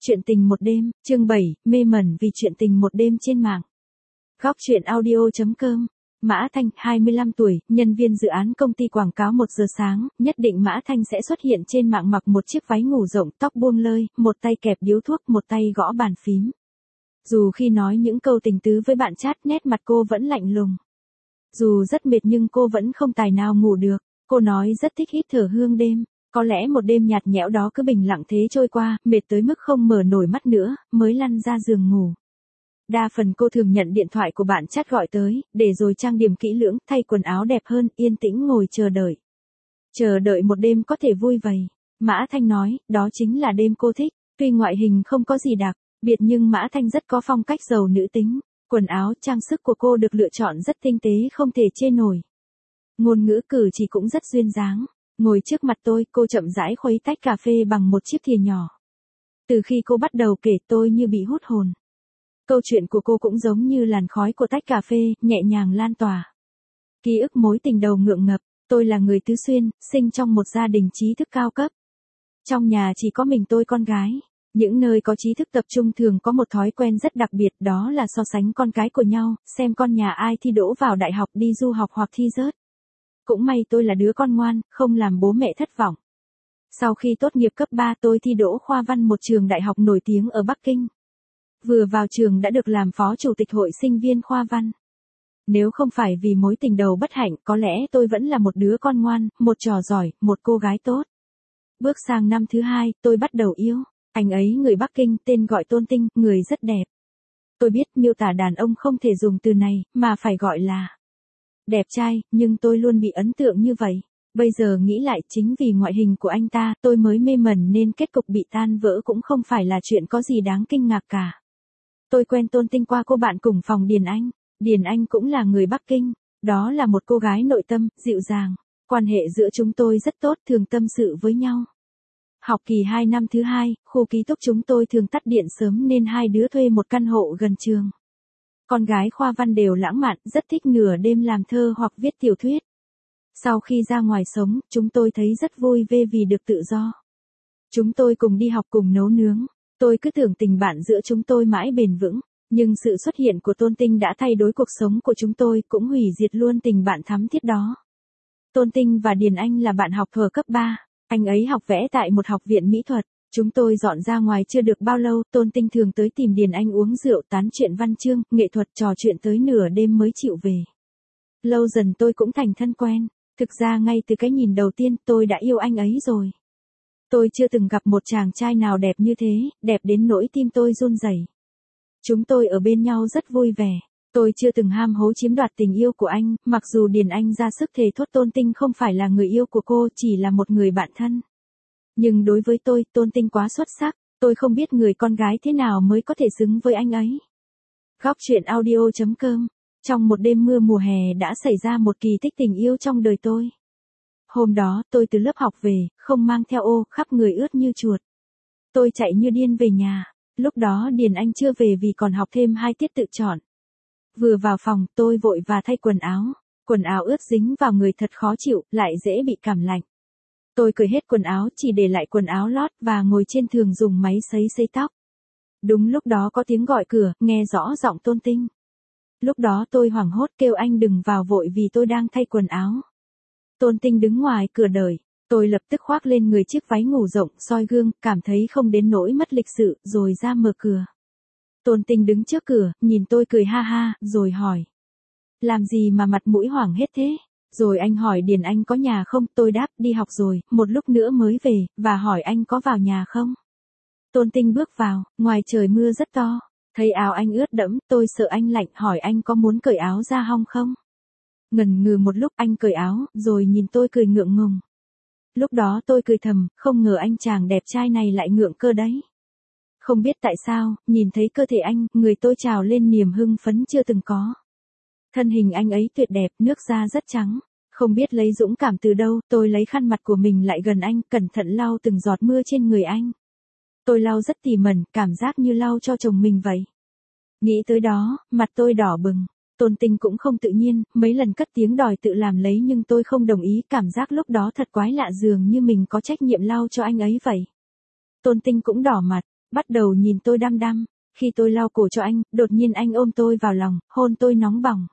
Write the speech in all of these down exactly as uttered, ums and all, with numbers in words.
Chuyện tình một đêm, chương bảy, mê mẩn vì chuyện tình một đêm trên mạng. Góc truyện audio chấm com. Mã Thanh, hai mươi lăm tuổi, nhân viên dự án công ty quảng cáo một giờ sáng, nhất định Mã Thanh sẽ xuất hiện trên mạng mặc một chiếc váy ngủ rộng, tóc buông lơi, một tay kẹp điếu thuốc, một tay gõ bàn phím. Dù khi nói những câu tình tứ với bạn chat, nét mặt cô vẫn lạnh lùng. Dù rất mệt nhưng cô vẫn không tài nào ngủ được, cô nói rất thích hít thở hương đêm. Có lẽ một đêm nhạt nhẽo đó cứ bình lặng thế trôi qua, mệt tới mức không mở nổi mắt nữa, mới lăn ra giường ngủ. Đa phần cô thường nhận điện thoại của bạn chat gọi tới, để rồi trang điểm kỹ lưỡng, thay quần áo đẹp hơn, yên tĩnh ngồi chờ đợi. Chờ đợi một đêm có thể vui vầy. Mã Thanh nói, đó chính là đêm cô thích. Tuy ngoại hình không có gì đặc biệt nhưng Mã Thanh rất có phong cách giàu nữ tính. Quần áo, trang sức của cô được lựa chọn rất tinh tế không thể chê nổi. Ngôn ngữ cử chỉ cũng rất duyên dáng. Ngồi trước mặt tôi, cô chậm rãi khuấy tách cà phê bằng một chiếc thìa nhỏ. Từ khi cô bắt đầu kể, tôi như bị hút hồn. Câu chuyện của cô cũng giống như làn khói của tách cà phê, nhẹ nhàng lan tỏa. Ký ức mối tình đầu ngượng ngập, tôi là người tứ xuyên, sinh trong một gia đình trí thức cao cấp. Trong nhà chỉ có mình tôi con gái. Những nơi có trí thức tập trung thường có một thói quen rất đặc biệt, đó là so sánh con cái của nhau, xem con nhà ai thi đỗ vào đại học, đi du học hoặc thi rớt. Cũng may tôi là đứa con ngoan, không làm bố mẹ thất vọng. Sau khi tốt nghiệp cấp ba tôi thi đỗ khoa văn một trường đại học nổi tiếng ở Bắc Kinh. Vừa vào trường đã được làm phó chủ tịch hội sinh viên khoa văn. Nếu không phải vì mối tình đầu bất hạnh, có lẽ tôi vẫn là một đứa con ngoan, một trò giỏi, một cô gái tốt. Bước sang năm thứ hai, tôi bắt đầu yêu. Anh ấy người Bắc Kinh, tên gọi Tôn Tinh, người rất đẹp. Tôi biết miêu tả đàn ông không thể dùng từ này, mà phải gọi là đẹp trai, nhưng tôi luôn bị ấn tượng như vậy. Bây giờ nghĩ lại, chính vì ngoại hình của anh ta, tôi mới mê mẩn nên kết cục bị tan vỡ cũng không phải là chuyện có gì đáng kinh ngạc cả. Tôi quen Tôn Tinh qua cô bạn cùng phòng Điền Anh. Điền Anh cũng là người Bắc Kinh. Đó là một cô gái nội tâm, dịu dàng. Quan hệ giữa chúng tôi rất tốt, thường tâm sự với nhau. Học kỳ hai năm thứ hai, khu ký túc chúng tôi thường tắt điện sớm nên hai đứa thuê một căn hộ gần trường. Con gái khoa văn đều lãng mạn, rất thích nửa đêm làm thơ hoặc viết tiểu thuyết. Sau khi ra ngoài sống, chúng tôi thấy rất vui vẻ vì được tự do. Chúng tôi cùng đi học cùng nấu nướng. Tôi cứ tưởng tình bạn giữa chúng tôi mãi bền vững, nhưng sự xuất hiện của Tôn Tinh đã thay đổi cuộc sống của chúng tôi, cũng hủy diệt luôn tình bạn thắm thiết đó. Tôn Tinh và Điền Anh là bạn học thuở cấp ba. Anh ấy học vẽ tại một học viện mỹ thuật. Chúng tôi dọn ra ngoài chưa được bao lâu, Tôn Tinh thường tới tìm Điền Anh uống rượu, tán chuyện văn chương, nghệ thuật, trò chuyện tới nửa đêm mới chịu về. Lâu dần tôi cũng thành thân quen. Thực ra ngay từ cái nhìn đầu tiên tôi đã yêu anh ấy rồi. Tôi chưa từng gặp một chàng trai nào đẹp như thế, đẹp đến nỗi tim tôi run rẩy. Chúng tôi ở bên nhau rất vui vẻ. Tôi chưa từng ham hố chiếm đoạt tình yêu của anh, mặc dù Điền Anh ra sức thề thốt Tôn Tinh không phải là người yêu của cô, chỉ là một người bạn thân. Nhưng đối với tôi, Tôn Tinh quá xuất sắc, tôi không biết người con gái thế nào mới có thể xứng với anh ấy. Góc truyện audio chấm com. Trong một đêm mưa mùa hè đã xảy ra một kỳ tích tình yêu trong đời tôi. Hôm đó, tôi từ lớp học về, không mang theo ô, khắp người ướt như chuột. Tôi chạy như điên về nhà. Lúc đó Điền Anh chưa về vì còn học thêm hai tiết tự chọn. Vừa vào phòng, tôi vội và thay quần áo. Quần áo ướt dính vào người thật khó chịu, lại dễ bị cảm lạnh. Tôi cởi hết quần áo, chỉ để lại quần áo lót và ngồi trên giường dùng máy sấy sấy tóc. Đúng lúc đó có tiếng gọi cửa, nghe rõ giọng Tôn Tinh. Lúc đó tôi hoảng hốt kêu anh đừng vào vội vì tôi đang thay quần áo. Tôn Tinh đứng ngoài cửa đợi. Tôi lập tức khoác lên người chiếc váy ngủ rộng, soi gương, cảm thấy không đến nỗi mất lịch sự, rồi ra mở cửa. Tôn Tinh đứng trước cửa, nhìn tôi cười ha ha, rồi hỏi. Làm gì mà mặt mũi hoảng hết thế? Rồi anh hỏi Điền Anh có nhà không, tôi đáp đi học rồi, một lúc nữa mới về, và hỏi anh có vào nhà không? Tôn Tinh bước vào, ngoài trời mưa rất to, thấy áo anh ướt đẫm, tôi sợ anh lạnh, hỏi anh có muốn cởi áo ra hong không? Ngần ngừ một lúc anh cởi áo, rồi nhìn tôi cười ngượng ngùng. Lúc đó tôi cười thầm, không ngờ anh chàng đẹp trai này lại ngượng cơ đấy. Không biết tại sao, nhìn thấy cơ thể anh, người tôi trào lên niềm hưng phấn chưa từng có. Thân hình anh ấy tuyệt đẹp, nước da rất trắng. Không biết lấy dũng cảm từ đâu, tôi lấy khăn mặt của mình lại gần anh, cẩn thận lau từng giọt mưa trên người anh. Tôi lau rất tỉ mẩn, cảm giác như lau cho chồng mình vậy. Nghĩ tới đó, mặt tôi đỏ bừng. Tôn Tinh cũng không tự nhiên, mấy lần cất tiếng đòi tự làm lấy nhưng tôi không đồng ý, cảm giác lúc đó thật quái lạ, dường như mình có trách nhiệm lau cho anh ấy vậy. Tôn Tinh cũng đỏ mặt, bắt đầu nhìn tôi đăm đăm. Khi tôi lau cổ cho anh, đột nhiên anh ôm tôi vào lòng, hôn tôi nóng bỏng.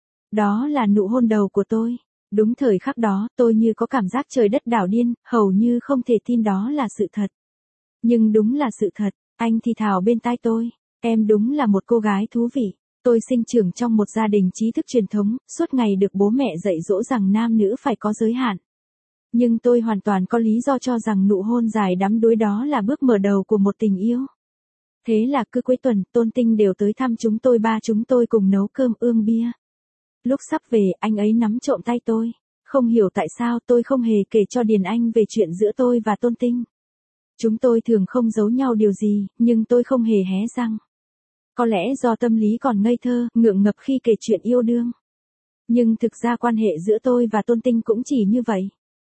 Đó là nụ hôn đầu của tôi. Đúng thời khắc đó, tôi như có cảm giác trời đất đảo điên, hầu như không thể tin đó là sự thật. Nhưng đúng là sự thật, anh thì thào bên tai tôi. Em đúng là một cô gái thú vị. Tôi sinh trưởng trong một gia đình trí thức truyền thống, suốt ngày được bố mẹ dạy dỗ rằng nam nữ phải có giới hạn. Nhưng tôi hoàn toàn có lý do cho rằng nụ hôn dài đắm đuối đó là bước mở đầu của một tình yêu. Thế là cứ cuối tuần, Tôn Tinh đều tới thăm chúng tôi, ba chúng tôi cùng nấu cơm ươm bia. Lúc sắp về, anh ấy nắm trộm tay tôi. Không hiểu tại sao tôi không hề kể cho Điền Anh về chuyện giữa tôi và Tôn Tinh. Chúng tôi thường không giấu nhau điều gì, nhưng tôi không hề hé răng. Có lẽ do tâm lý còn ngây thơ, ngượng ngập khi kể chuyện yêu đương. Nhưng thực ra quan hệ giữa tôi và Tôn Tinh cũng chỉ như vậy.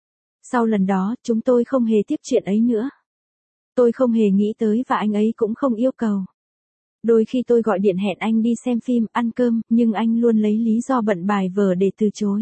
Sau lần đó, chúng tôi không hề tiếp chuyện ấy nữa. Tôi không hề nghĩ tới và anh ấy cũng không yêu cầu. Đôi khi tôi gọi điện hẹn anh đi xem phim, ăn cơm, nhưng anh luôn lấy lý do bận bài vở để từ chối.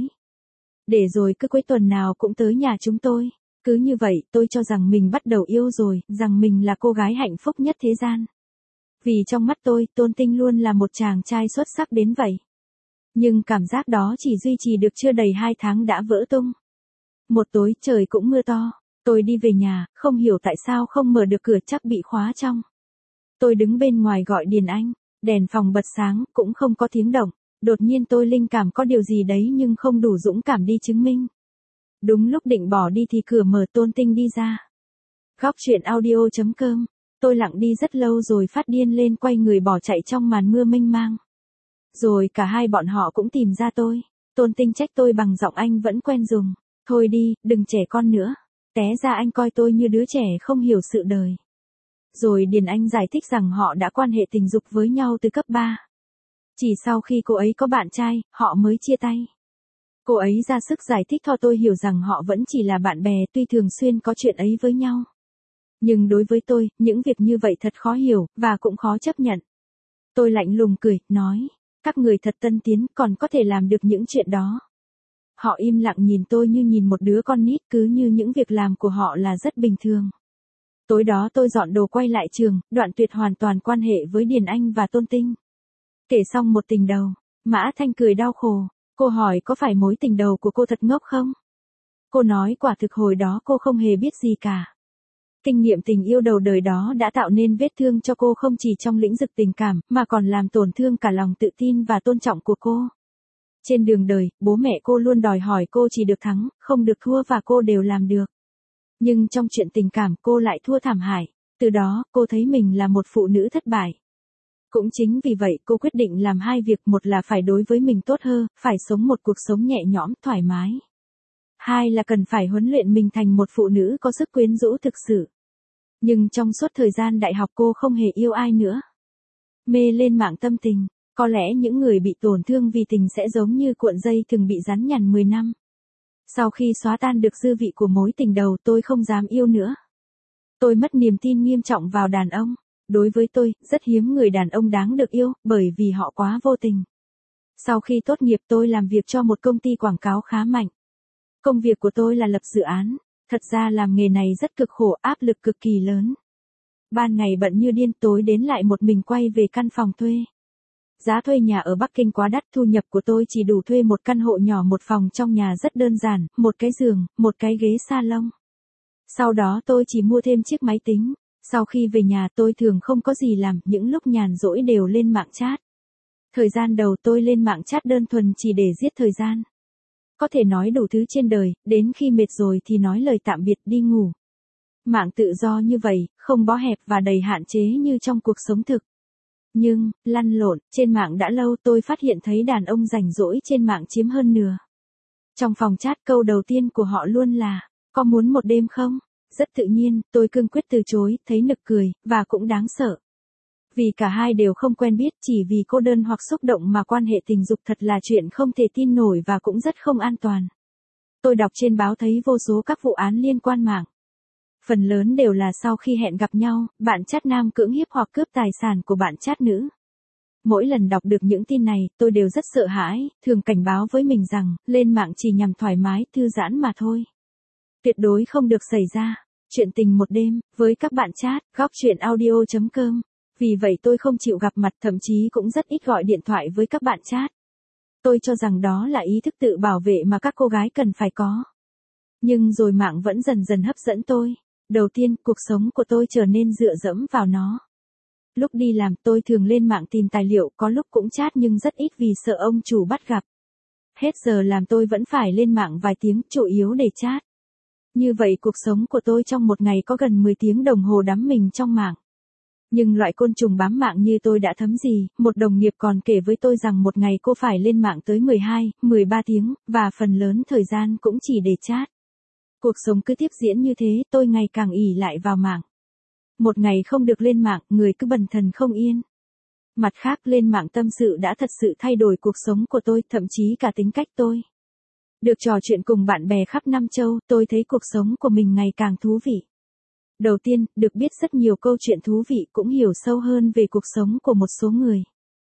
Để rồi cứ cuối tuần nào cũng tới nhà chúng tôi. Cứ như vậy, tôi cho rằng mình bắt đầu yêu rồi, rằng mình là cô gái hạnh phúc nhất thế gian. Vì trong mắt tôi, Tôn Tinh luôn là một chàng trai xuất sắc đến vậy. Nhưng cảm giác đó chỉ duy trì được chưa đầy hai tháng đã vỡ tung. Một tối trời cũng mưa to, tôi đi về nhà, không hiểu tại sao không mở được cửa, chắc bị khóa trong. Tôi đứng bên ngoài gọi Điền Anh, đèn phòng bật sáng, cũng không có tiếng động. Đột nhiên tôi linh cảm có điều gì đấy nhưng không đủ dũng cảm đi chứng minh. Đúng lúc định bỏ đi thì cửa mở, Tôn Tinh đi ra. Góc truyện audio chấm com. Tôi lặng đi rất lâu rồi phát điên lên, quay người bỏ chạy trong màn mưa mênh mang. Rồi cả hai bọn họ cũng tìm ra tôi. Tôn Tinh trách tôi bằng giọng anh vẫn quen dùng. Thôi đi, đừng trẻ con nữa. Té ra anh coi tôi như đứa trẻ không hiểu sự đời. Rồi Điền Anh giải thích rằng họ đã quan hệ tình dục với nhau từ cấp ba. Chỉ sau khi cô ấy có bạn trai, họ mới chia tay. Cô ấy ra sức giải thích cho tôi hiểu rằng họ vẫn chỉ là bạn bè, tuy thường xuyên có chuyện ấy với nhau. Nhưng đối với tôi, những việc như vậy thật khó hiểu, và cũng khó chấp nhận. Tôi lạnh lùng cười, nói, các người thật tân tiến, còn có thể làm được những chuyện đó. Họ im lặng nhìn tôi như nhìn một đứa con nít, cứ như những việc làm của họ là rất bình thường. Tối đó tôi dọn đồ quay lại trường, đoạn tuyệt hoàn toàn quan hệ với Điền Anh và Tôn Tinh. Kể xong một tình đầu, Mã Thanh cười đau khổ. Cô hỏi có phải mối tình đầu của cô thật ngốc không? Cô nói quả thực hồi đó cô không hề biết gì cả. Kinh nghiệm tình yêu đầu đời đó đã tạo nên vết thương cho cô không chỉ trong lĩnh vực tình cảm, mà còn làm tổn thương cả lòng tự tin và tôn trọng của cô. Trên đường đời, bố mẹ cô luôn đòi hỏi cô chỉ được thắng, không được thua, và cô đều làm được. Nhưng trong chuyện tình cảm cô lại thua thảm hại. Từ đó, cô thấy mình là một phụ nữ thất bại. Cũng chính vì vậy cô quyết định làm hai việc, một là phải đối với mình tốt hơn, phải sống một cuộc sống nhẹ nhõm, thoải mái. Hai là cần phải huấn luyện mình thành một phụ nữ có sức quyến rũ thực sự. Nhưng trong suốt thời gian đại học cô không hề yêu ai nữa. Mê lên mạng tâm tình, có lẽ những người bị tổn thương vì tình sẽ giống như cuộn dây thường bị rắn nhằn mười năm. Sau khi xóa tan được dư vị của mối tình đầu, tôi không dám yêu nữa. Tôi mất niềm tin nghiêm trọng vào đàn ông. Đối với tôi, rất hiếm người đàn ông đáng được yêu, bởi vì họ quá vô tình. Sau khi tốt nghiệp tôi làm việc cho một công ty quảng cáo khá mạnh. Công việc của tôi là lập dự án. Thật ra làm nghề này rất cực khổ, áp lực cực kỳ lớn. Ban ngày bận như điên, tối đến lại một mình quay về căn phòng thuê. Giá thuê nhà ở Bắc Kinh quá đắt, thu nhập của tôi chỉ đủ thuê một căn hộ nhỏ, một phòng trong nhà rất đơn giản, một cái giường, một cái ghế salon. Sau đó tôi chỉ mua thêm chiếc máy tính. Sau khi về nhà tôi thường không có gì làm, những lúc nhàn rỗi đều lên mạng chat. Thời gian đầu tôi lên mạng chat đơn thuần chỉ để giết thời gian. Có thể nói đủ thứ trên đời, đến khi mệt rồi thì nói lời tạm biệt đi ngủ. Mạng tự do như vậy, không bó hẹp và đầy hạn chế như trong cuộc sống thực. Nhưng, lăn lộn, trên mạng đã lâu tôi phát hiện thấy đàn ông rảnh rỗi trên mạng chiếm hơn nửa. Trong phòng chat câu đầu tiên của họ luôn là, có muốn một đêm không? Rất tự nhiên, tôi cương quyết từ chối, thấy nực cười, và cũng đáng sợ. Vì cả hai đều không quen biết, chỉ vì cô đơn hoặc xúc động mà quan hệ tình dục thật là chuyện không thể tin nổi và cũng rất không an toàn. Tôi đọc trên báo thấy vô số các vụ án liên quan mạng. Phần lớn đều là sau khi hẹn gặp nhau, bạn chat nam cưỡng hiếp hoặc cướp tài sản của bạn chat nữ. Mỗi lần đọc được những tin này, tôi đều rất sợ hãi, thường cảnh báo với mình rằng, lên mạng chỉ nhằm thoải mái, thư giãn mà thôi. Tuyệt đối không được xảy ra. Chuyện tình một đêm, với các bạn chat, góc chuyện audio chấm com. Vì vậy tôi không chịu gặp mặt, thậm chí cũng rất ít gọi điện thoại với các bạn chat. Tôi cho rằng đó là ý thức tự bảo vệ mà các cô gái cần phải có. Nhưng rồi mạng vẫn dần dần hấp dẫn tôi. Đầu tiên, cuộc sống của tôi trở nên dựa dẫm vào nó. Lúc đi làm, tôi thường lên mạng tìm tài liệu, có lúc cũng chat nhưng rất ít vì sợ ông chủ bắt gặp. Hết giờ làm tôi vẫn phải lên mạng vài tiếng, chủ yếu để chat. Như vậy cuộc sống của tôi trong một ngày có gần mười tiếng đồng hồ đắm mình trong mạng. Nhưng loại côn trùng bám mạng như tôi đã thấm gì, một đồng nghiệp còn kể với tôi rằng một ngày cô phải lên mạng tới mười hai, mười ba tiếng, và phần lớn thời gian cũng chỉ để chat. Cuộc sống cứ tiếp diễn như thế, tôi ngày càng ỷ lại vào mạng. Một ngày không được lên mạng, người cứ bần thần không yên. Mặt khác, lên mạng tâm sự đã thật sự thay đổi cuộc sống của tôi, thậm chí cả tính cách tôi. Được trò chuyện cùng bạn bè khắp năm châu, tôi thấy cuộc sống của mình ngày càng thú vị. Đầu tiên, được biết rất nhiều câu chuyện thú vị, cũng hiểu sâu hơn về cuộc sống của một số người.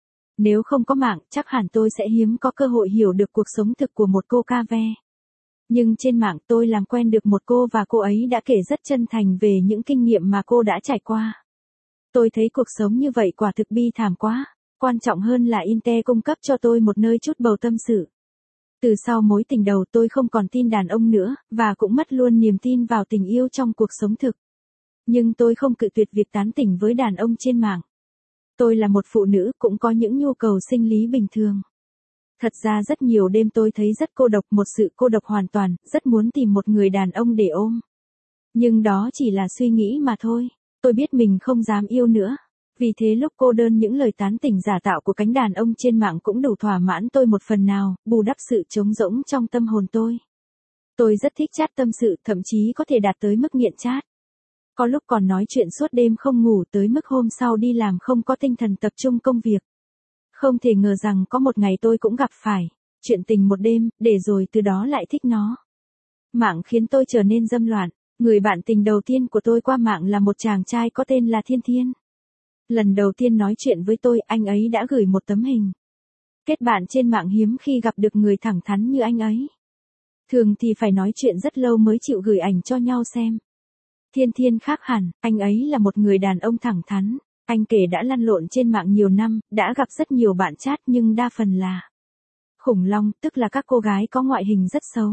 Nếu không có mạng, chắc hẳn tôi sẽ hiếm có cơ hội hiểu được cuộc sống thực của một cô ca ve. Nhưng trên mạng tôi làm quen được một cô và cô ấy đã kể rất chân thành về những kinh nghiệm mà cô đã trải qua. Tôi thấy cuộc sống như vậy quả thực bi thảm quá. Quan trọng hơn là Inte cung cấp cho tôi một nơi trút bầu tâm sự. Từ sau mối tình đầu tôi không còn tin đàn ông nữa, và cũng mất luôn niềm tin vào tình yêu trong cuộc sống thực. Nhưng tôi không cự tuyệt việc tán tỉnh với đàn ông trên mạng. Tôi là một phụ nữ cũng có những nhu cầu sinh lý bình thường. Thật ra rất nhiều đêm tôi thấy rất cô độc, một sự cô độc hoàn toàn, rất muốn tìm một người đàn ông để ôm. Nhưng đó chỉ là suy nghĩ mà thôi. Tôi biết mình không dám yêu nữa. Vì thế lúc cô đơn những lời tán tỉnh giả tạo của cánh đàn ông trên mạng cũng đủ thỏa mãn tôi một phần nào, bù đắp sự trống rỗng trong tâm hồn tôi. Tôi rất thích chat tâm sự, thậm chí có thể đạt tới mức nghiện chat. Có lúc còn nói chuyện suốt đêm không ngủ tới mức hôm sau đi làm không có tinh thần tập trung công việc. Không thể ngờ rằng có một ngày tôi cũng gặp phải chuyện tình một đêm, để rồi từ đó lại thích nó. Mạng khiến tôi trở nên dâm loạn. Người bạn tình đầu tiên của tôi qua mạng là một chàng trai có tên là Thiên Thiên. Lần đầu tiên nói chuyện với tôi, anh ấy đã gửi một tấm hình. Kết bạn trên mạng hiếm khi gặp được người thẳng thắn như anh ấy. Thường thì phải nói chuyện rất lâu mới chịu gửi ảnh cho nhau xem. Thiên Thiên khác hẳn, anh ấy là một người đàn ông thẳng thắn. Anh kể đã lăn lộn trên mạng nhiều năm, đã gặp rất nhiều bạn chat nhưng đa phần là khủng long, tức là các cô gái có ngoại hình rất xấu.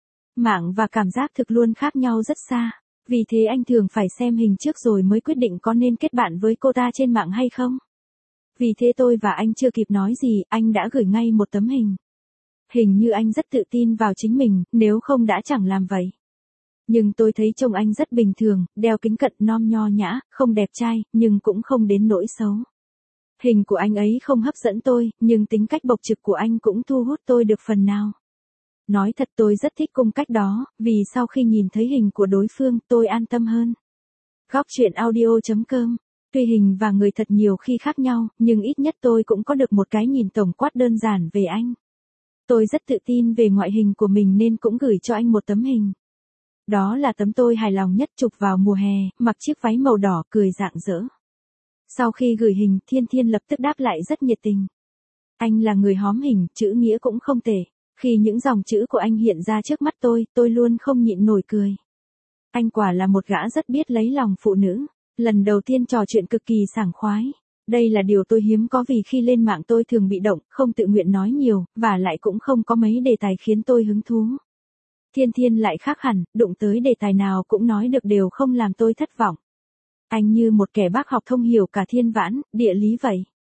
Mạng và cảm giác thực luôn khác nhau rất xa. Vì thế anh thường phải xem hình trước rồi mới quyết định có nên kết bạn với cô ta trên mạng hay không. Vì thế tôi và anh chưa kịp nói gì, anh đã gửi ngay một tấm hình. Hình như anh rất tự tin vào chính mình, nếu không đã chẳng làm vậy. Nhưng tôi thấy trông anh rất bình thường, đeo kính cận, non nho nhã, không đẹp trai, nhưng cũng không đến nỗi xấu. Hình của anh ấy không hấp dẫn tôi, nhưng tính cách bộc trực của anh cũng thu hút tôi được phần nào. Nói thật tôi rất thích cung cách đó, vì sau khi nhìn thấy hình của đối phương, tôi an tâm hơn. Góc chuyện audio chấm com. Tuy hình và người thật nhiều khi khác nhau, nhưng ít nhất tôi cũng có được một cái nhìn tổng quát đơn giản về anh. Tôi rất tự tin về ngoại hình của mình nên cũng gửi cho anh một tấm hình. Đó là tấm tôi hài lòng nhất, chụp vào mùa hè, mặc chiếc váy màu đỏ, cười rạng rỡ. Sau khi gửi hình, Thiên Thiên lập tức đáp lại rất nhiệt tình. Anh là người hóm hình, chữ nghĩa cũng không tệ. Khi những dòng chữ của anh hiện ra trước mắt tôi, tôi luôn không nhịn nổi cười. Anh quả là một gã rất biết lấy lòng phụ nữ. Lần đầu tiên trò chuyện cực kỳ sảng khoái. Đây là điều tôi hiếm có vì khi lên mạng tôi thường bị động, không tự nguyện nói nhiều, và lại cũng không có mấy đề tài khiến tôi hứng thú. Thiên Thiên lại khác hẳn, đụng tới đề tài nào cũng nói được, đều không làm tôi thất vọng. Anh như một kẻ bác học thông hiểu cả thiên vãn, địa lý vậy.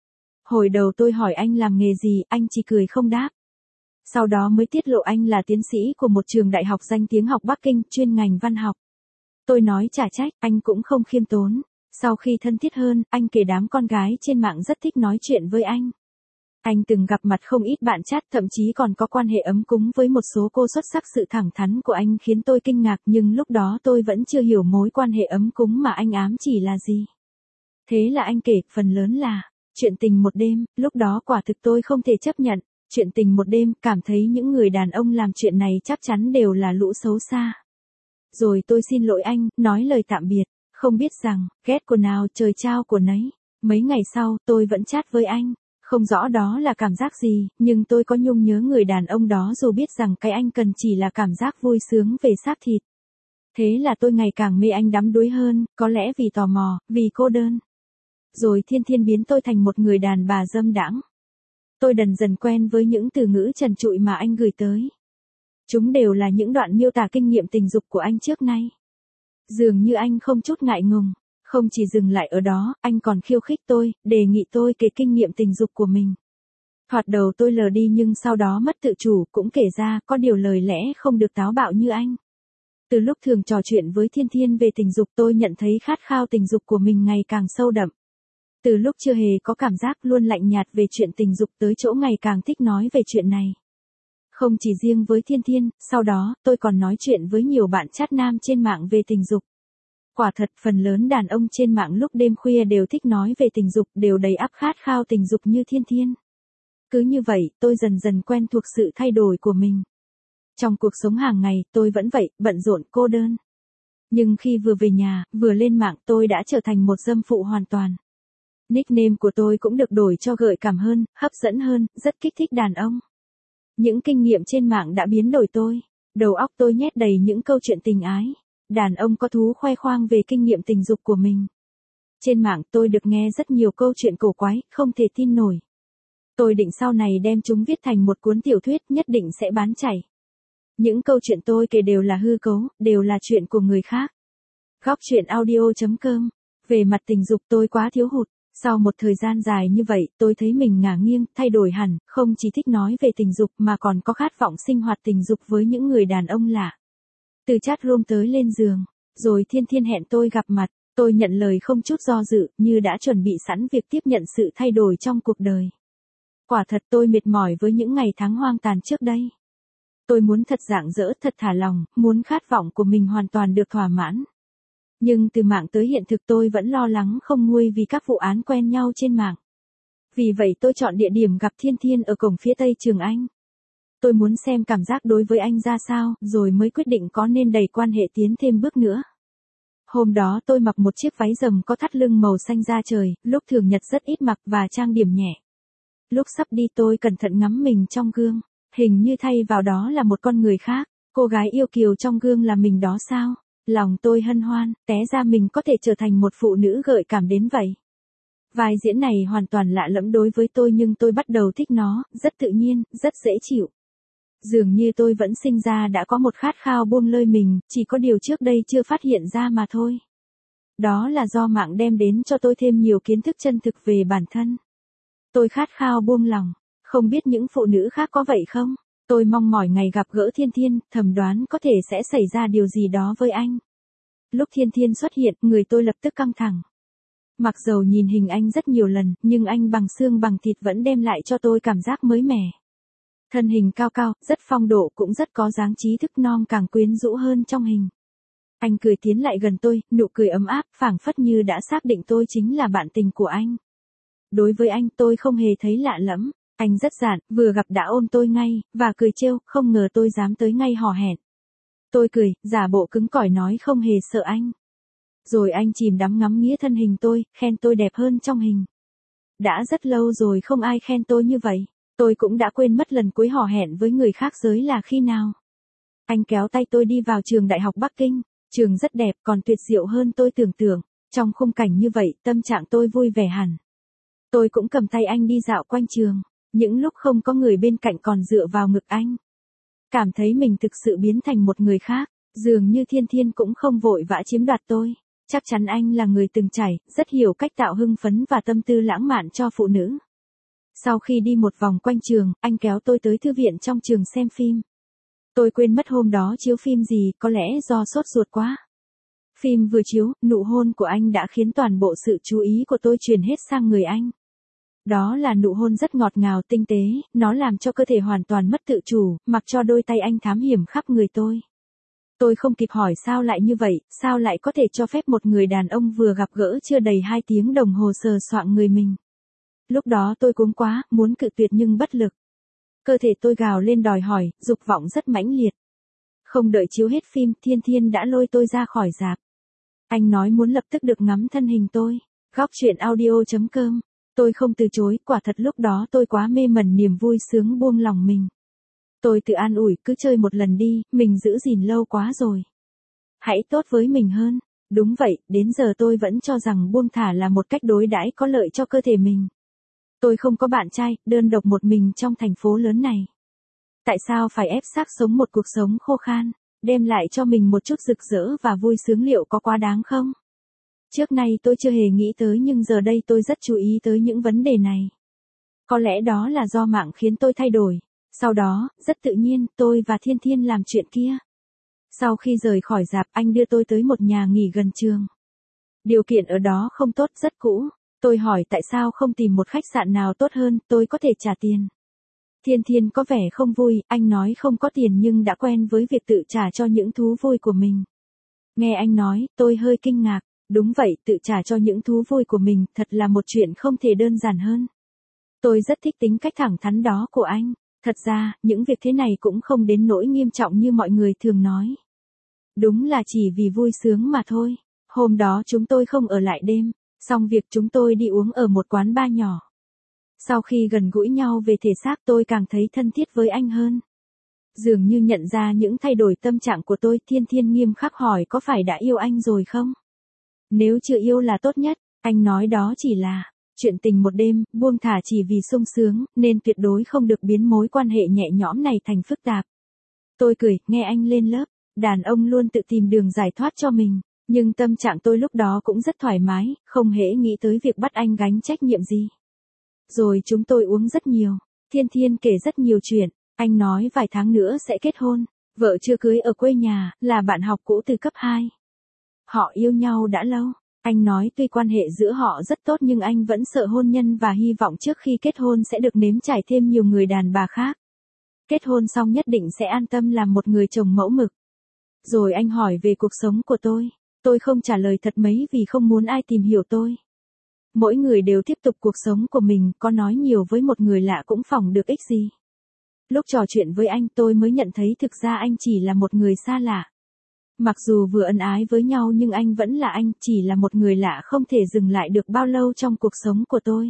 Hồi đầu tôi hỏi anh làm nghề gì, anh chỉ cười không đáp. Sau đó mới tiết lộ anh là tiến sĩ của một trường đại học danh tiếng học Bắc Kinh, chuyên ngành văn học. Tôi nói chả trách, anh cũng không khiêm tốn. Sau khi thân thiết hơn, anh kể đám con gái trên mạng rất thích nói chuyện với anh. Anh từng gặp mặt không ít bạn chat, thậm chí còn có quan hệ ấm cúng với một số cô xuất sắc. Sự thẳng thắn của anh khiến tôi kinh ngạc, nhưng lúc đó tôi vẫn chưa hiểu mối quan hệ ấm cúng mà anh ám chỉ là gì. Thế là anh kể, phần lớn là chuyện tình một đêm, lúc đó quả thực tôi không thể chấp nhận. Chuyện tình một đêm, cảm thấy những người đàn ông làm chuyện này chắc chắn đều là lũ xấu xa. Rồi tôi xin lỗi anh, nói lời tạm biệt, không biết rằng, ghét của nào trời trao của nấy. Mấy ngày sau, tôi vẫn chat với anh. Không rõ đó là cảm giác gì, nhưng tôi có nhung nhớ người đàn ông đó, dù biết rằng cái anh cần chỉ là cảm giác vui sướng về xác thịt. Thế là tôi ngày càng mê anh đắm đuối hơn, có lẽ vì tò mò, vì cô đơn. Rồi thiên thiên biến tôi thành một người đàn bà dâm đãng. Tôi dần dần quen với những từ ngữ trần trụi mà anh gửi tới. Chúng đều là những đoạn miêu tả kinh nghiệm tình dục của anh trước nay. Dường như anh không chút ngại ngùng, không chỉ dừng lại ở đó, anh còn khiêu khích tôi, đề nghị tôi kể kinh nghiệm tình dục của mình. Thoạt đầu tôi lờ đi nhưng sau đó mất tự chủ, cũng kể ra có điều lời lẽ không được táo bạo như anh. Từ lúc thường trò chuyện với Thiên Thiên về tình dục, tôi nhận thấy khát khao tình dục của mình ngày càng sâu đậm. Từ lúc chưa hề có cảm giác luôn lạnh nhạt về chuyện tình dục tới chỗ ngày càng thích nói về chuyện này. Không chỉ riêng với Thiên Thiên, sau đó, tôi còn nói chuyện với nhiều bạn chat nam trên mạng về tình dục. Quả thật, phần lớn đàn ông trên mạng lúc đêm khuya đều thích nói về tình dục, đều đầy ắp khát khao tình dục như Thiên Thiên. Cứ như vậy, tôi dần dần quen thuộc sự thay đổi của mình. Trong cuộc sống hàng ngày, tôi vẫn vậy, bận rộn, cô đơn. Nhưng khi vừa về nhà, vừa lên mạng, tôi đã trở thành một dâm phụ hoàn toàn. Nickname của tôi cũng được đổi cho gợi cảm hơn, hấp dẫn hơn, rất kích thích đàn ông. Những kinh nghiệm trên mạng đã biến đổi tôi. Đầu óc tôi nhét đầy những câu chuyện tình ái. Đàn ông có thú khoe khoang về kinh nghiệm tình dục của mình. Trên mạng tôi được nghe rất nhiều câu chuyện cổ quái, không thể tin nổi. Tôi định sau này đem chúng viết thành một cuốn tiểu thuyết, nhất định sẽ bán chảy. Những câu chuyện tôi kể đều là hư cấu, đều là chuyện của người khác. Góc chuyện audio chấm com. Về mặt tình dục tôi quá thiếu hụt. Sau một thời gian dài như vậy, tôi thấy mình ngả nghiêng, thay đổi hẳn, không chỉ thích nói về tình dục mà còn có khát vọng sinh hoạt tình dục với những người đàn ông lạ. Từ chat room tới lên giường, rồi Thiên Thiên hẹn tôi gặp mặt, tôi nhận lời không chút do dự, như đã chuẩn bị sẵn việc tiếp nhận sự thay đổi trong cuộc đời. Quả thật tôi mệt mỏi với những ngày tháng hoang tàn trước đây. Tôi muốn thật rạng rỡ, thật thả lòng, muốn khát vọng của mình hoàn toàn được thỏa mãn. Nhưng từ mạng tới hiện thực tôi vẫn lo lắng không nguôi vì các vụ án quen nhau trên mạng. Vì vậy tôi chọn địa điểm gặp Thiên Thiên ở cổng phía tây trường Anh. Tôi muốn xem cảm giác đối với anh ra sao, rồi mới quyết định có nên đẩy quan hệ tiến thêm bước nữa. Hôm đó tôi mặc một chiếc váy rầm có thắt lưng màu xanh da trời, lúc thường nhật rất ít mặc và trang điểm nhẹ. Lúc sắp đi tôi cẩn thận ngắm mình trong gương, hình như thay vào đó là một con người khác, cô gái yêu kiều trong gương là mình đó sao? Lòng tôi hân hoan, té ra mình có thể trở thành một phụ nữ gợi cảm đến vậy. Vai diễn này hoàn toàn lạ lẫm đối với tôi nhưng tôi bắt đầu thích nó, rất tự nhiên, rất dễ chịu. Dường như tôi vẫn sinh ra đã có một khát khao buông lơi mình, chỉ có điều trước đây chưa phát hiện ra mà thôi. Đó là do mạng đem đến cho tôi thêm nhiều kiến thức chân thực về bản thân. Tôi khát khao buông lòng, không biết những phụ nữ khác có vậy không? Tôi mong mỏi ngày gặp gỡ Thiên Thiên, thầm đoán có thể sẽ xảy ra điều gì đó với anh. Lúc Thiên Thiên xuất hiện, người tôi lập tức căng thẳng. Mặc dầu nhìn hình anh rất nhiều lần, nhưng anh bằng xương bằng thịt vẫn đem lại cho tôi cảm giác mới mẻ. Thân hình cao cao, rất phong độ cũng rất có dáng trí thức non càng quyến rũ hơn trong hình. Anh cười tiến lại gần tôi, nụ cười ấm áp, phảng phất như đã xác định tôi chính là bạn tình của anh. Đối với anh tôi không hề thấy lạ lẫm. Anh rất giản, vừa gặp đã ôm tôi ngay, và cười trêu, không ngờ tôi dám tới ngay hò hẹn. Tôi cười, giả bộ cứng cỏi nói không hề sợ anh. Rồi anh chìm đắm ngắm nghía thân hình tôi, khen tôi đẹp hơn trong hình. Đã rất lâu rồi không ai khen tôi như vậy. Tôi cũng đã quên mất lần cuối hò hẹn với người khác giới là khi nào. Anh kéo tay tôi đi vào trường Đại học Bắc Kinh. Trường rất đẹp, còn tuyệt diệu hơn tôi tưởng tượng. Trong khung cảnh như vậy, tâm trạng tôi vui vẻ hẳn. Tôi cũng cầm tay anh đi dạo quanh trường. Những lúc không có người bên cạnh còn dựa vào ngực anh. Cảm thấy mình thực sự biến thành một người khác, dường như Thiên Thiên cũng không vội vã chiếm đoạt tôi. Chắc chắn anh là người từng trải, rất hiểu cách tạo hưng phấn và tâm tư lãng mạn cho phụ nữ. Sau khi đi một vòng quanh trường, anh kéo tôi tới thư viện trong trường xem phim. Tôi quên mất hôm đó chiếu phim gì, có lẽ do sốt ruột quá. Phim vừa chiếu, nụ hôn của anh đã khiến toàn bộ sự chú ý của tôi chuyển hết sang người anh. Đó là nụ hôn rất ngọt ngào tinh tế, nó làm cho cơ thể hoàn toàn mất tự chủ, mặc cho đôi tay anh thám hiểm khắp người tôi. Tôi không kịp hỏi sao lại như vậy, sao lại có thể cho phép một người đàn ông vừa gặp gỡ chưa đầy hai tiếng đồng hồ sờ soạng người mình. Lúc đó tôi cuống quá, muốn cự tuyệt nhưng bất lực. Cơ thể tôi gào lên đòi hỏi, dục vọng rất mãnh liệt. Không đợi chiếu hết phim, Thiên Thiên đã lôi tôi ra khỏi rạp. Anh nói muốn lập tức được ngắm thân hình tôi. Góc chuyện audio chấm com. Tôi không từ chối, quả thật lúc đó tôi quá mê mẩn niềm vui sướng buông lòng mình. Tôi tự an ủi, cứ chơi một lần đi, mình giữ gìn lâu quá rồi. Hãy tốt với mình hơn. Đúng vậy, đến giờ tôi vẫn cho rằng buông thả là một cách đối đãi có lợi cho cơ thể mình. Tôi không có bạn trai, đơn độc một mình trong thành phố lớn này. Tại sao phải ép xác sống một cuộc sống khô khan, đem lại cho mình một chút rực rỡ và vui sướng, liệu có quá đáng không? Trước nay tôi chưa hề nghĩ tới, nhưng giờ đây tôi rất chú ý tới những vấn đề này. Có lẽ đó là do mạng khiến tôi thay đổi. Sau đó, rất tự nhiên, tôi và Thiên Thiên làm chuyện kia. Sau khi rời khỏi rạp, anh đưa tôi tới một nhà nghỉ gần trường. Điều kiện ở đó không tốt, rất cũ. Tôi hỏi tại sao không tìm một khách sạn nào tốt hơn, tôi có thể trả tiền. Thiên Thiên có vẻ không vui, anh nói không có tiền nhưng đã quen với việc tự trả cho những thú vui của mình. Nghe anh nói, tôi hơi kinh ngạc. Đúng vậy, tự trả cho những thú vui của mình, thật là một chuyện không thể đơn giản hơn. Tôi rất thích tính cách thẳng thắn đó của anh. Thật ra, những việc thế này cũng không đến nỗi nghiêm trọng như mọi người thường nói. Đúng là chỉ vì vui sướng mà thôi. Hôm đó chúng tôi không ở lại đêm, xong việc chúng tôi đi uống ở một quán bar nhỏ. Sau khi gần gũi nhau về thể xác, tôi càng thấy thân thiết với anh hơn. Dường như nhận ra những thay đổi tâm trạng của tôi, Thiên Thiên nghiêm khắc hỏi có phải đã yêu anh rồi không? Nếu chưa yêu là tốt nhất, anh nói đó chỉ là chuyện tình một đêm, buông thả chỉ vì sung sướng, nên tuyệt đối không được biến mối quan hệ nhẹ nhõm này thành phức tạp. Tôi cười, nghe anh lên lớp, đàn ông luôn tự tìm đường giải thoát cho mình, nhưng tâm trạng tôi lúc đó cũng rất thoải mái, không hễ nghĩ tới việc bắt anh gánh trách nhiệm gì. Rồi chúng tôi uống rất nhiều, Thiên Thiên kể rất nhiều chuyện, anh nói vài tháng nữa sẽ kết hôn, vợ chưa cưới ở quê nhà, là bạn học cũ từ cấp hai. Họ yêu nhau đã lâu. Anh nói tuy quan hệ giữa họ rất tốt nhưng anh vẫn sợ hôn nhân và hy vọng trước khi kết hôn sẽ được nếm trải thêm nhiều người đàn bà khác. Kết hôn xong nhất định sẽ an tâm làm một người chồng mẫu mực. Rồi anh hỏi về cuộc sống của tôi. Tôi không trả lời thật mấy vì không muốn ai tìm hiểu tôi. Mỗi người đều tiếp tục cuộc sống của mình, có nói nhiều với một người lạ cũng phỏng được ích gì. Lúc trò chuyện với anh tôi mới nhận thấy thực ra anh chỉ là một người xa lạ. Mặc dù vừa ân ái với nhau nhưng anh vẫn là anh, chỉ là một người lạ không thể dừng lại được bao lâu trong cuộc sống của tôi.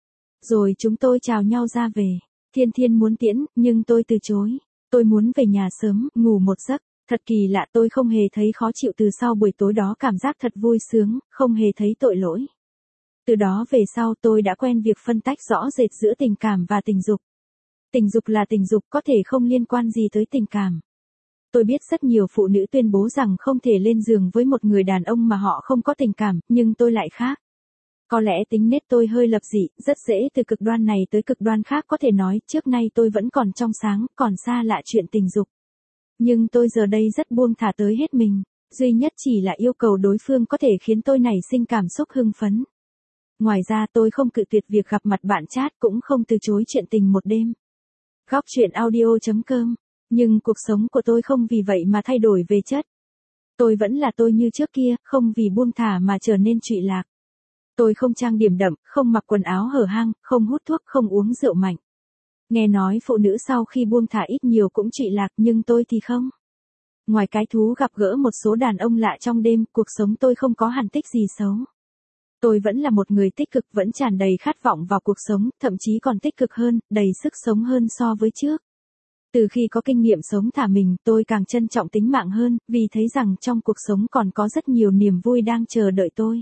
Rồi chúng tôi chào nhau ra về. Thiên Thiên muốn tiễn, nhưng tôi từ chối. Tôi muốn về nhà sớm, ngủ một giấc. Thật kỳ lạ, tôi không hề thấy khó chịu từ sau buổi tối đó, cảm giác thật vui sướng, không hề thấy tội lỗi. Từ đó về sau tôi đã quen việc phân tách rõ rệt giữa tình cảm và tình dục. Tình dục là tình dục, có thể không liên quan gì tới tình cảm. Tôi biết rất nhiều phụ nữ tuyên bố rằng không thể lên giường với một người đàn ông mà họ không có tình cảm, nhưng tôi lại khác. Có lẽ tính nết tôi hơi lập dị, rất dễ từ cực đoan này tới cực đoan khác, có thể nói trước nay tôi vẫn còn trong sáng, còn xa lạ chuyện tình dục. Nhưng tôi giờ đây rất buông thả tới hết mình, duy nhất chỉ là yêu cầu đối phương có thể khiến tôi nảy sinh cảm xúc hưng phấn. Ngoài ra tôi không cự tuyệt việc gặp mặt bạn chat, cũng không từ chối chuyện tình một đêm. Góc truyện audio chấm com. Nhưng cuộc sống của tôi không vì vậy mà thay đổi về chất. Tôi vẫn là tôi như trước kia, không vì buông thả mà trở nên trụy lạc. Tôi không trang điểm đậm, không mặc quần áo hở hang, không hút thuốc, không uống rượu mạnh. Nghe nói phụ nữ sau khi buông thả ít nhiều cũng trụy lạc, nhưng tôi thì không. Ngoài cái thú gặp gỡ một số đàn ông lạ trong đêm, cuộc sống tôi không có hằn tích gì xấu. Tôi vẫn là một người tích cực, vẫn tràn đầy khát vọng vào cuộc sống, thậm chí còn tích cực hơn, đầy sức sống hơn so với trước. Từ khi có kinh nghiệm sống thả mình, tôi càng trân trọng tính mạng hơn, vì thấy rằng trong cuộc sống còn có rất nhiều niềm vui đang chờ đợi tôi.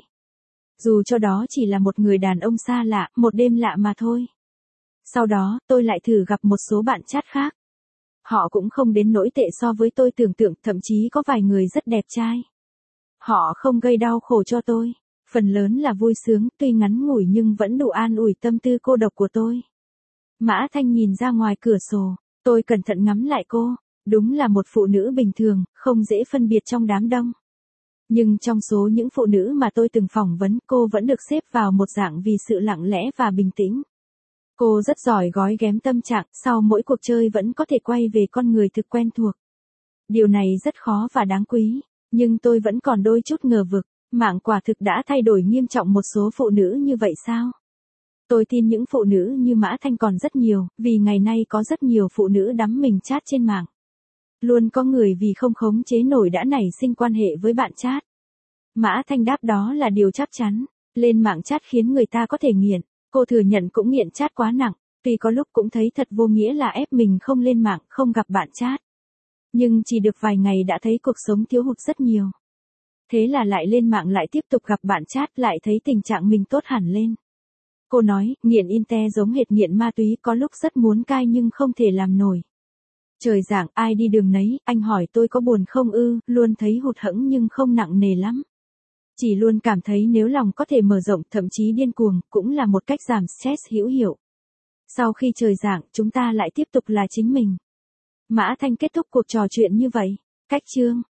Dù cho đó chỉ là một người đàn ông xa lạ, một đêm lạ mà thôi. Sau đó, tôi lại thử gặp một số bạn chat khác. Họ cũng không đến nỗi tệ so với tôi tưởng tượng, thậm chí có vài người rất đẹp trai. Họ không gây đau khổ cho tôi. Phần lớn là vui sướng, tuy ngắn ngủi nhưng vẫn đủ an ủi tâm tư cô độc của tôi. Mã Thanh nhìn ra ngoài cửa sổ. Tôi cẩn thận ngắm lại cô, đúng là một phụ nữ bình thường, không dễ phân biệt trong đám đông. Nhưng trong số những phụ nữ mà tôi từng phỏng vấn, cô vẫn được xếp vào một dạng vì sự lặng lẽ và bình tĩnh. Cô rất giỏi gói ghém tâm trạng, sau mỗi cuộc chơi vẫn có thể quay về con người thực quen thuộc. Điều này rất khó và đáng quý, nhưng tôi vẫn còn đôi chút ngờ vực, mạng quả thực đã thay đổi nghiêm trọng một số phụ nữ như vậy sao? Tôi tin những phụ nữ như Mã Thanh còn rất nhiều, vì ngày nay có rất nhiều phụ nữ đắm mình chat trên mạng. Luôn có người vì không khống chế nổi đã nảy sinh quan hệ với bạn chat. Mã Thanh đáp đó là điều chắc chắn. Lên mạng chat khiến người ta có thể nghiện. Cô thừa nhận cũng nghiện chat quá nặng, tuy có lúc cũng thấy thật vô nghĩa là ép mình không lên mạng, không gặp bạn chat. Nhưng chỉ được vài ngày đã thấy cuộc sống thiếu hụt rất nhiều. Thế là lại lên mạng lại tiếp tục gặp bạn chat, lại thấy tình trạng mình tốt hẳn lên. Cô nói, nghiện Inte giống hệt nghiện ma túy, có lúc rất muốn cai nhưng không thể làm nổi. Trời giảng, ai đi đường nấy, anh hỏi tôi có buồn không ư, luôn thấy hụt hẫng nhưng không nặng nề lắm. Chỉ luôn cảm thấy nếu lòng có thể mở rộng, thậm chí điên cuồng, cũng là một cách giảm stress hữu hiệu. Sau khi trời giảng, chúng ta lại tiếp tục là chính mình. Mã Thanh kết thúc cuộc trò chuyện như vậy. Cách chương